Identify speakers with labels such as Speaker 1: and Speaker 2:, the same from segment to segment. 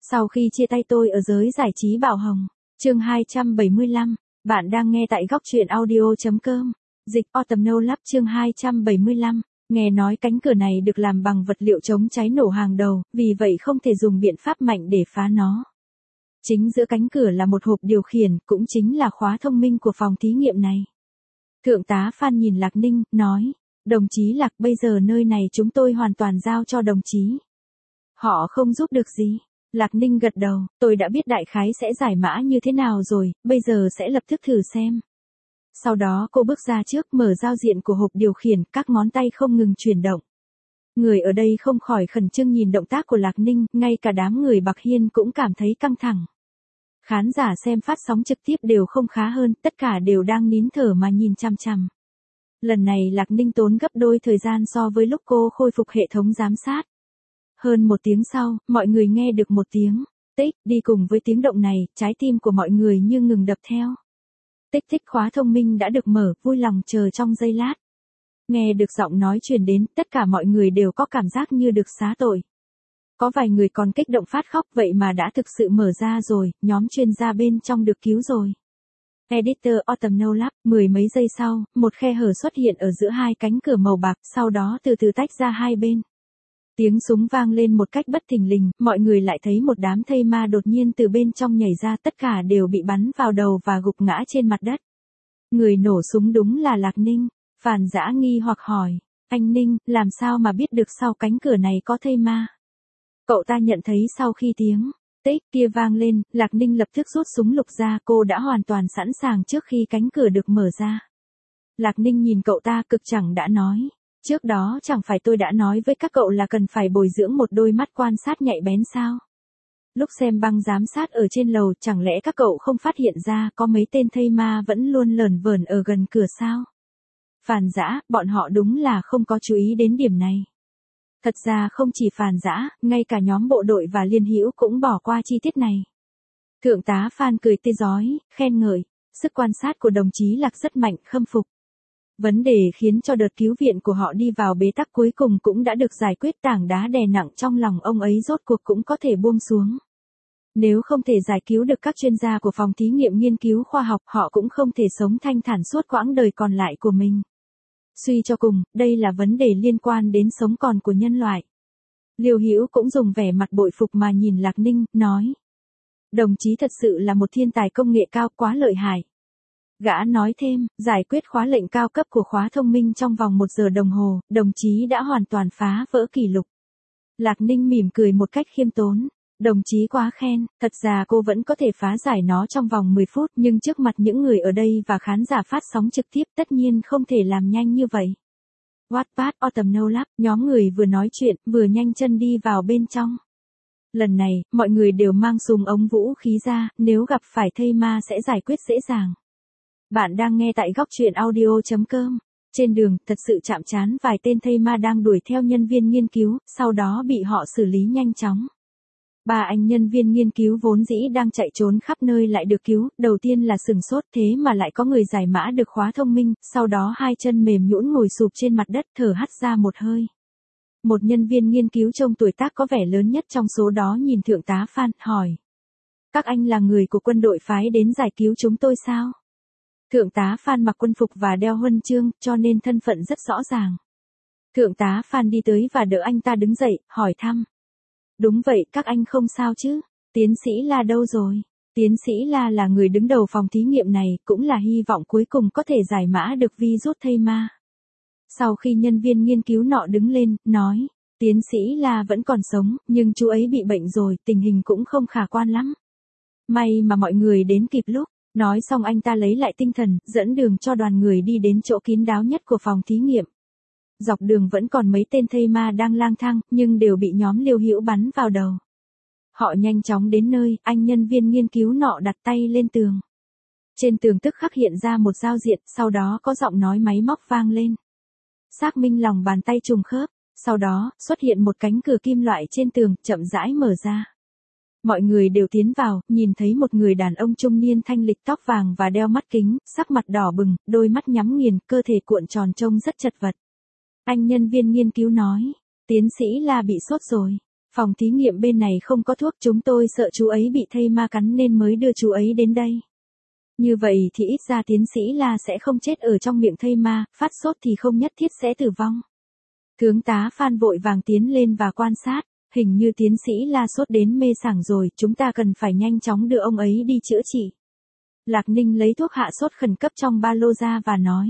Speaker 1: Sau khi chia tay tôi ở giới giải trí Bảo Hồng. Chương 275. Bạn đang nghe tại góc truyện audio.com. Dịch Autumn No Love chương 275. Nghe nói cánh cửa này được làm bằng vật liệu chống cháy nổ hàng đầu, vì vậy không thể dùng biện pháp mạnh để phá nó. Chính giữa cánh cửa là một hộp điều khiển, cũng chính là khóa thông minh của phòng thí nghiệm này. Thượng tá Phan nhìn Lạc Ninh, nói, đồng chí Lạc, bây giờ nơi này chúng tôi hoàn toàn giao cho đồng chí. Họ không giúp được gì. Lạc Ninh gật đầu, tôi đã biết đại khái sẽ giải mã như thế nào rồi, bây giờ sẽ lập tức thử xem. Sau đó cô bước ra trước, mở giao diện của hộp điều khiển, các ngón tay không ngừng chuyển động. Người ở đây không khỏi khẩn trương nhìn động tác của Lạc Ninh, ngay cả đám người Bạc Hiên cũng cảm thấy căng thẳng. Khán giả xem phát sóng trực tiếp đều không khá hơn, tất cả đều đang nín thở mà nhìn chằm chằm. Lần này Lạc Ninh tốn gấp đôi thời gian so với lúc cô khôi phục hệ thống giám sát. Hơn một tiếng sau, mọi người nghe được một tiếng tích, đi cùng với tiếng động này, trái tim của mọi người như ngừng đập theo. Tích tích, khóa thông minh đã được mở, vui lòng chờ trong giây lát. Nghe được giọng nói truyền đến, tất cả mọi người đều có cảm giác như được xá tội. Có vài người còn kích động phát khóc, vậy mà đã thực sự mở ra rồi, nhóm chuyên gia bên trong được cứu rồi. Editor Autumn No Love, mười mấy giây sau, một khe hở xuất hiện ở giữa hai cánh cửa màu bạc, sau đó từ từ tách ra hai bên. Tiếng súng vang lên một cách bất thình lình, mọi người lại thấy một đám thây ma đột nhiên từ bên trong nhảy ra, tất cả đều bị bắn vào đầu và gục ngã trên mặt đất. Người nổ súng đúng là Lạc Ninh. Phàn Dã nghi hoặc hỏi, anh Ninh, làm sao mà biết được sau cánh cửa này có thây ma? Cậu ta nhận thấy sau khi tiếng tích kia vang lên, Lạc Ninh lập tức rút súng lục ra, cô đã hoàn toàn sẵn sàng trước khi cánh cửa được mở ra. Lạc Ninh nhìn cậu ta, cực chẳng đã nói. Trước đó chẳng phải tôi đã nói với các cậu là cần phải bồi dưỡng một đôi mắt quan sát nhạy bén sao? Lúc xem băng giám sát ở trên lầu, chẳng lẽ các cậu không phát hiện ra có mấy tên thây ma vẫn luôn lởn vởn ở gần cửa sao? Phàn Dã, bọn họ đúng là không có chú ý đến điểm này. Thật ra không chỉ Phàn Dã, ngay cả nhóm bộ đội và Liên Hữu cũng bỏ qua chi tiết này. Thượng tá Phan cười tươi rói, khen ngợi, sức quan sát của đồng chí Lạc rất mạnh, khâm phục. Vấn đề khiến cho đợt cứu viện của họ đi vào bế tắc cuối cùng cũng đã được giải quyết, tảng đá đè nặng trong lòng ông ấy rốt cuộc cũng có thể buông xuống. Nếu không thể giải cứu được các chuyên gia của phòng thí nghiệm nghiên cứu khoa học, họ cũng không thể sống thanh thản suốt quãng đời còn lại của mình. Suy cho cùng, đây là vấn đề liên quan đến sống còn của nhân loại. Liêu Hữu cũng dùng vẻ mặt bội phục mà nhìn Lạc Ninh, nói. Đồng chí thật sự là một thiên tài công nghệ cao, quá lợi hại. Gã nói thêm, giải quyết khóa lệnh cao cấp của khóa thông minh trong vòng 1 giờ đồng hồ, đồng chí đã hoàn toàn phá vỡ kỷ lục. Lạc Ninh mỉm cười một cách khiêm tốn. Đồng chí quá khen, thật ra cô vẫn có thể phá giải nó trong vòng 10 phút, nhưng trước mặt những người ở đây và khán giả phát sóng trực tiếp tất nhiên không thể làm nhanh như vậy. Wattpad Autumn No Love, nhóm người vừa nói chuyện, vừa nhanh chân đi vào bên trong. Lần này, mọi người đều mang súng ống vũ khí ra, nếu gặp phải thây ma sẽ giải quyết dễ dàng. Bạn đang nghe tại góc truyện audio.com. Trên đường, thật sự chạm trán vài tên thây ma đang đuổi theo nhân viên nghiên cứu, sau đó bị họ xử lý nhanh chóng. 3 anh nhân viên nghiên cứu vốn dĩ đang chạy trốn khắp nơi lại được cứu, đầu tiên là sửng sốt, thế mà lại có người giải mã được khóa thông minh, sau đó hai chân mềm nhũn ngồi sụp trên mặt đất, thở hắt ra một hơi. Một nhân viên nghiên cứu trông tuổi tác có vẻ lớn nhất trong số đó nhìn thượng tá Phan, hỏi. Các anh là người của quân đội phái đến giải cứu chúng tôi sao? Thượng tá Phan mặc quân phục và đeo huân chương, cho nên thân phận rất rõ ràng. Thượng tá Phan đi tới và đỡ anh ta đứng dậy, hỏi thăm. Đúng vậy, các anh không sao chứ? Tiến sĩ La đâu rồi? Tiến sĩ La là người đứng đầu phòng thí nghiệm này, cũng là hy vọng cuối cùng có thể giải mã được virus thây ma. Sau khi nhân viên nghiên cứu nọ đứng lên, nói, tiến sĩ La vẫn còn sống, nhưng chú ấy bị bệnh rồi, tình hình cũng không khả quan lắm. May mà mọi người đến kịp lúc. Nói xong anh ta lấy lại tinh thần, dẫn đường cho đoàn người đi đến chỗ kín đáo nhất của phòng thí nghiệm. Dọc đường vẫn còn mấy tên thây ma đang lang thang, nhưng đều bị nhóm Liêu Hữu bắn vào đầu. Họ nhanh chóng đến nơi, anh nhân viên nghiên cứu nọ đặt tay lên tường. Trên tường tức khắc hiện ra một giao diện, sau đó có giọng nói máy móc vang lên. Xác minh lòng bàn tay trùng khớp, sau đó, xuất hiện một cánh cửa kim loại trên tường, chậm rãi mở ra. Mọi người đều tiến vào, nhìn thấy một người đàn ông trung niên thanh lịch, tóc vàng và đeo mắt kính, sắc mặt đỏ bừng, đôi mắt nhắm nghiền, cơ thể cuộn tròn trông rất chật vật. Anh nhân viên nghiên cứu nói, tiến sĩ La bị sốt rồi. Phòng thí nghiệm bên này không có thuốc, chúng tôi sợ chú ấy bị thây ma cắn nên mới đưa chú ấy đến đây. Như vậy thì ít ra tiến sĩ La sẽ không chết ở trong miệng thây ma, phát sốt thì không nhất thiết sẽ tử vong. Tướng tá Phan vội vàng tiến lên và quan sát, hình như tiến sĩ La sốt đến mê sảng rồi, chúng ta cần phải nhanh chóng đưa ông ấy đi chữa trị. Lạc Ninh lấy thuốc hạ sốt khẩn cấp trong ba lô ra và nói.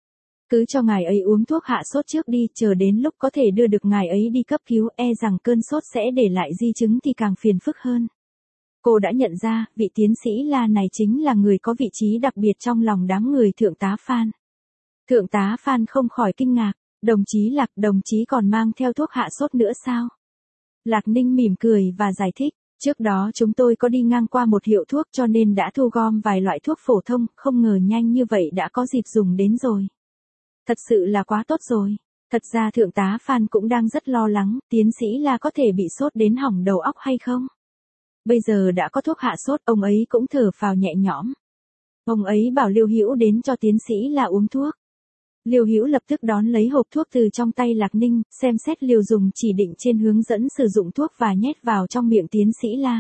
Speaker 1: Cứ cho ngài ấy uống thuốc hạ sốt trước đi, chờ đến lúc có thể đưa được ngài ấy đi cấp cứu, e rằng cơn sốt sẽ để lại di chứng thì càng phiền phức hơn. Cô đã nhận ra, vị tiến sĩ La này chính là người có vị trí đặc biệt trong lòng đám người thượng tá Phan. Thượng tá Phan không khỏi kinh ngạc, đồng chí Lạc, đồng chí còn mang theo thuốc hạ sốt nữa sao? Lạc Ninh mỉm cười và giải thích, trước đó chúng tôi có đi ngang qua một hiệu thuốc cho nên đã thu gom vài loại thuốc phổ thông, không ngờ nhanh như vậy đã có dịp dùng đến rồi. Thật sự là quá tốt rồi. Thật ra thượng tá Phan cũng đang rất lo lắng, tiến sĩ La có thể bị sốt đến hỏng đầu óc hay không? Bây giờ đã có thuốc hạ sốt, ông ấy cũng thở phào nhẹ nhõm. Ông ấy bảo Liêu Hữu đến cho tiến sĩ La uống thuốc. Liêu Hữu lập tức đón lấy hộp thuốc từ trong tay Lạc Ninh, xem xét liều dùng chỉ định trên hướng dẫn sử dụng thuốc và nhét vào trong miệng tiến sĩ La.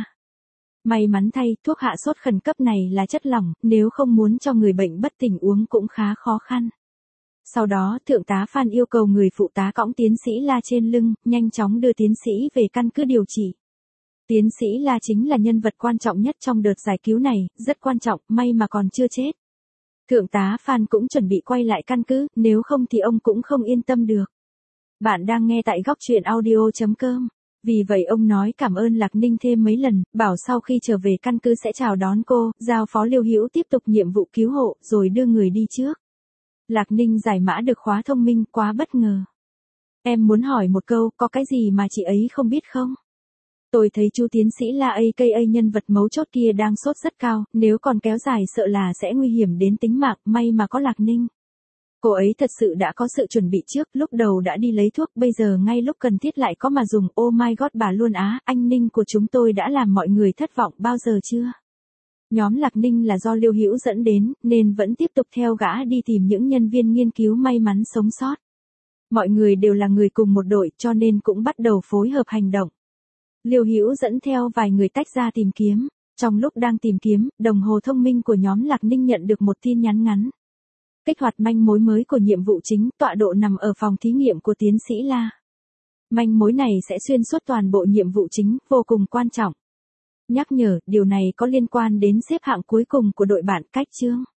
Speaker 1: May mắn thay, thuốc hạ sốt khẩn cấp này là chất lỏng, nếu không muốn cho người bệnh bất tỉnh uống cũng khá khó khăn. Sau đó, thượng tá Phan yêu cầu người phụ tá cõng tiến sĩ La trên lưng, nhanh chóng đưa tiến sĩ về căn cứ điều trị. Tiến sĩ La chính là nhân vật quan trọng nhất trong đợt giải cứu này, rất quan trọng, may mà còn chưa chết. Thượng tá Phan cũng chuẩn bị quay lại căn cứ, nếu không thì ông cũng không yên tâm được. Bạn đang nghe tại góc truyện audio.com. Vì vậy ông nói cảm ơn Lạc Ninh thêm mấy lần, bảo sau khi trở về căn cứ sẽ chào đón cô, giao phó Liêu Hữu tiếp tục nhiệm vụ cứu hộ, rồi đưa người đi trước. Lạc Ninh giải mã được khóa thông minh, quá bất ngờ. Em muốn hỏi một câu, có cái gì mà chị ấy không biết không? Tôi thấy chú tiến sĩ La aka nhân vật mấu chốt kia đang sốt rất cao, nếu còn kéo dài sợ là sẽ nguy hiểm đến tính mạng, may mà có Lạc Ninh. Cô ấy thật sự đã có sự chuẩn bị trước, lúc đầu đã đi lấy thuốc, bây giờ ngay lúc cần thiết lại có mà dùng, oh my god bà luôn á, anh Ninh của chúng tôi đã làm mọi người thất vọng bao giờ chưa? Nhóm Lạc Ninh là do Liêu Hữu dẫn đến, nên vẫn tiếp tục theo gã đi tìm những nhân viên nghiên cứu may mắn sống sót. Mọi người đều là người cùng một đội cho nên cũng bắt đầu phối hợp hành động. Liêu Hữu dẫn theo vài người tách ra tìm kiếm. Trong lúc đang tìm kiếm, đồng hồ thông minh của nhóm Lạc Ninh nhận được một tin nhắn ngắn. Kích hoạt manh mối mới của nhiệm vụ chính, tọa độ nằm ở phòng thí nghiệm của tiến sĩ La. Manh mối này sẽ xuyên suốt toàn bộ nhiệm vụ chính, vô cùng quan trọng. Nhắc nhở, điều này có liên quan đến xếp hạng cuối cùng của đội bạn, cách chương.